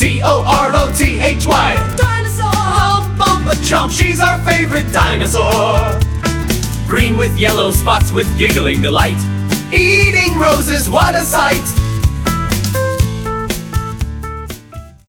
D-O-R-O-T-H-Y. Dinosaur! Hump, bump, a chump, she's our favorite dinosaur. Green with yellow spots with giggling delight, eating roses, what a sight!